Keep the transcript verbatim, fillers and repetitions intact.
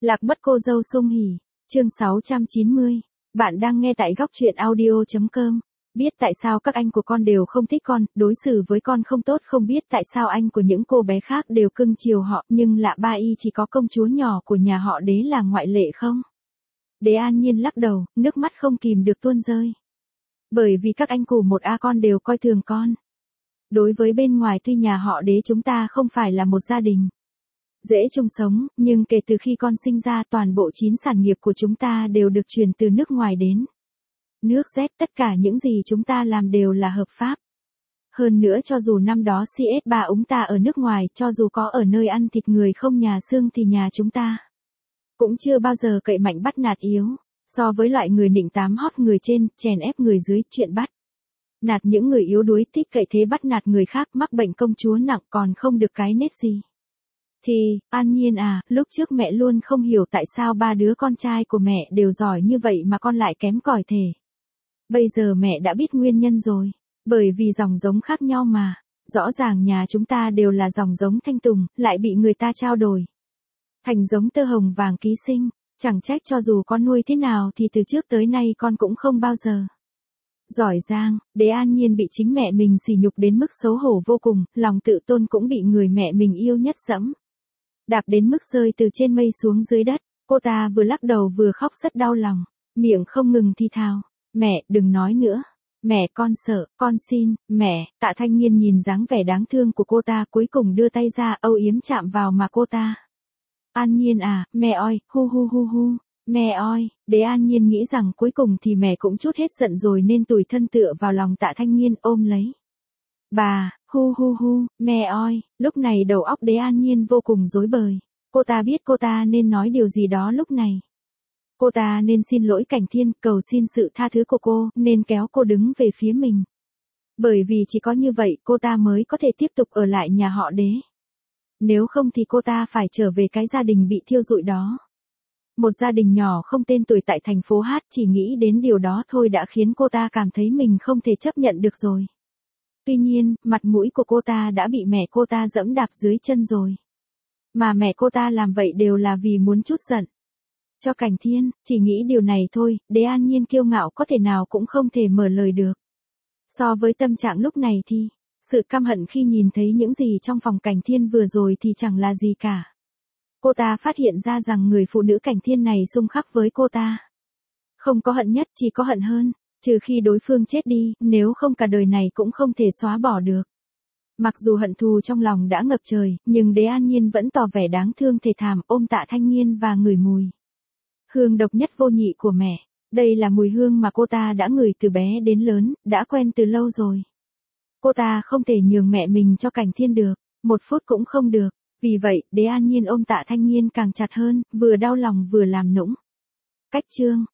Lạc mất cô dâu Sung Hỉ, chương sáu trăm chín mươi. Bạn đang nghe tại góc truyện audio chấm com. Biết tại sao các anh của con đều không thích con, đối xử với con không tốt, không biết tại sao anh của những cô bé khác đều cưng chiều họ, nhưng lạ ba y chỉ có công chúa nhỏ của nhà họ Đế là ngoại lệ không? Đế An Nhiên lắc đầu, nước mắt không kìm được tuôn rơi. Bởi vì các anh của một A con đều coi thường con. Đối với bên ngoài tuy nhà họ Đế chúng ta không phải là một gia đình dễ chung sống, nhưng kể từ khi con sinh ra toàn bộ chín sản nghiệp của chúng ta đều được chuyển từ nước ngoài đến. Nước Z, tất cả những gì chúng ta làm đều là hợp pháp. Hơn nữa cho dù năm đó C S ba úng ta ở nước ngoài, cho dù có ở nơi ăn thịt người không nhà xương thì nhà chúng ta cũng chưa bao giờ cậy mạnh bắt nạt yếu. So với loại người nịnh tám hót người trên, chèn ép người dưới, chuyện bắt nạt những người yếu đuối, thích cậy thế bắt nạt người khác, mắc bệnh công chúa nặng còn không được cái nết gì. Thì, An Nhiên à, lúc trước mẹ luôn không hiểu tại sao ba đứa con trai của mẹ đều giỏi như vậy mà con lại kém cỏi thể. Bây giờ mẹ đã biết nguyên nhân rồi. Bởi vì dòng giống khác nhau mà. Rõ ràng nhà chúng ta đều là dòng giống Thanh Tùng, lại bị người ta trao đổi thành giống tơ hồng vàng ký sinh. Chẳng trách cho dù con nuôi thế nào thì từ trước tới nay con cũng không bao giờ giỏi giang. Đế An Nhiên bị chính mẹ mình sỉ nhục đến mức xấu hổ vô cùng, lòng tự tôn cũng bị người mẹ mình yêu nhất dẫm đạp đến mức rơi từ trên mây xuống dưới đất. Cô ta vừa lắc đầu vừa khóc rất đau lòng, miệng không ngừng thì thào, mẹ, đừng nói nữa. Mẹ, con sợ, con xin, mẹ. Tạ Thanh Nhiên nhìn dáng vẻ đáng thương của cô ta, cuối cùng đưa tay ra âu yếm chạm vào mà cô ta. An Nhiên à, mẹ ơi, hu hu hu hu, mẹ ơi. Đế An Nhiên nghĩ rằng cuối cùng thì mẹ cũng chút hết giận rồi nên tủi thân tựa vào lòng Tạ Thanh Nhiên ôm lấy bà. Hu hu hu, mẹ ơi. Lúc này đầu óc Đế An Nhiên vô cùng rối bời. Cô ta biết cô ta nên nói điều gì đó lúc này. Cô ta nên xin lỗi Cảnh Thiên, cầu xin sự tha thứ của cô, nên kéo cô đứng về phía mình. Bởi vì chỉ có như vậy cô ta mới có thể tiếp tục ở lại nhà họ Đế. Nếu không thì cô ta phải trở về cái gia đình bị thiêu rụi đó. Một gia đình nhỏ không tên tuổi tại thành phố Hát, chỉ nghĩ đến điều đó thôi đã khiến cô ta cảm thấy mình không thể chấp nhận được rồi. Tuy nhiên, mặt mũi của cô ta đã bị mẹ cô ta dẫm đạp dưới chân rồi. Mà mẹ cô ta làm vậy đều là vì muốn trút giận cho Cảnh Thiên, chỉ nghĩ điều này thôi, Đế An Nhiên kiêu ngạo có thể nào cũng không thể mở lời được. So với tâm trạng lúc này thì, sự căm hận khi nhìn thấy những gì trong phòng Cảnh Thiên vừa rồi thì chẳng là gì cả. Cô ta phát hiện ra rằng người phụ nữ Cảnh Thiên này xung khắc với cô ta. Không có hận nhất, chỉ có hận hơn. Trừ khi đối phương chết đi, nếu không cả đời này cũng không thể xóa bỏ được. Mặc dù hận thù trong lòng đã ngập trời, nhưng Đế An Nhiên vẫn tỏ vẻ đáng thương thề thảm ôm Tạ Thanh Nhiên và ngửi mùi hương độc nhất vô nhị của mẹ. Đây là mùi hương mà cô ta đã ngửi từ bé đến lớn, đã quen từ lâu rồi. Cô ta không thể nhường mẹ mình cho Cảnh Thiên được, một phút cũng không được. Vì vậy, Đế An Nhiên ôm Tạ Thanh Nhiên càng chặt hơn, vừa đau lòng vừa làm nũng. Cách chương